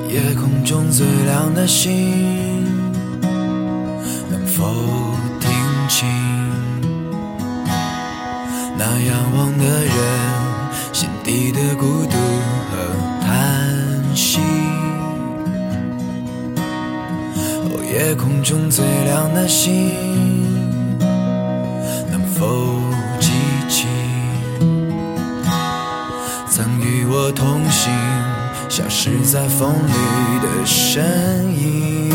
夜空中最亮的星，能否听清那仰望的人心底的孤独和叹息？哦，夜空中最亮的星，能否记起曾与我同行消失在风里的身影？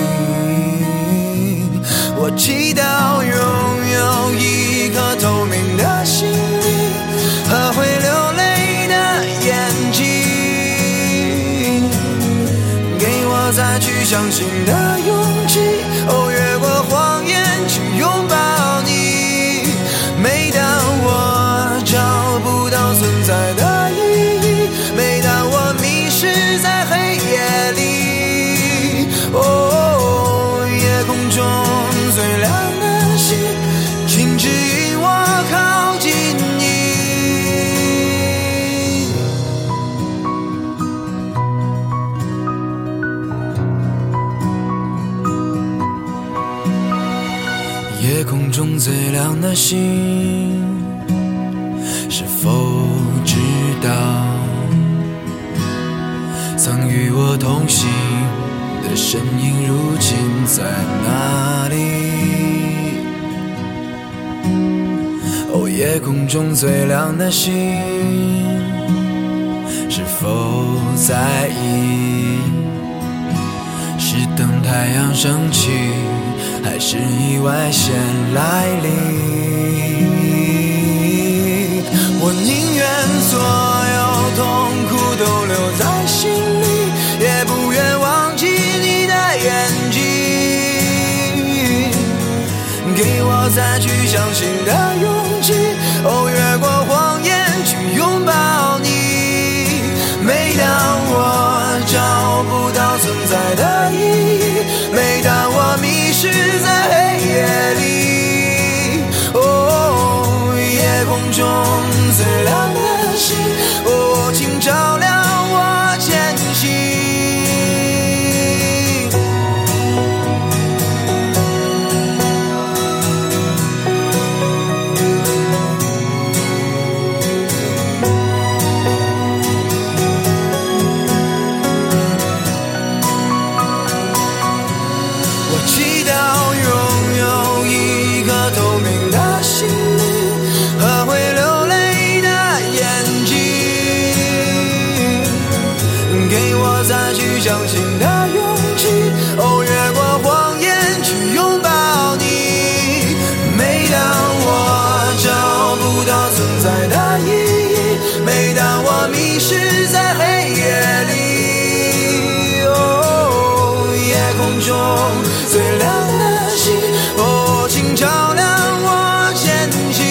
我祈祷拥有一颗透明的心灵和会流泪的眼睛，给我再去相信的勇气，哦，越过谎言去拥抱你。每当我找不到存在的意义，每当我迷失在黑夜里，哦，夜空中最亮的星，请指引我靠近你。夜空中最亮的星，是否知道曾与我同行的身影如今在哪里？哦，夜空中最亮的星，是否在意是等太阳升起，还是意外先来临？我宁愿所有痛苦都留在心里，也不愿忘记你的眼睛，给我再去相信的勇气，哦，越过谎言去拥抱你。每当我找不到存在的意义，每当我迷失在黑夜里，哦，夜空中最亮的星，哦，请照亮我前行。我祈祷拥有一颗透明的心灵和会流泪的眼睛，给我再去相信的勇气，哦，越过谎言去拥抱你。每当我找不到存在的意义，每当我迷失在黑夜里，哦，夜空中最亮的星，哦，请照亮我前行。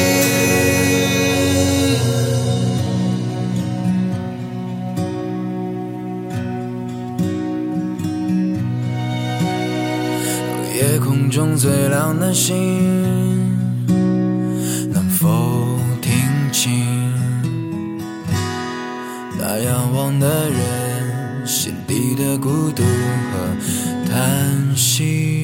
夜空中最亮的星，能否听清那仰望的人心底的孤独和叹息？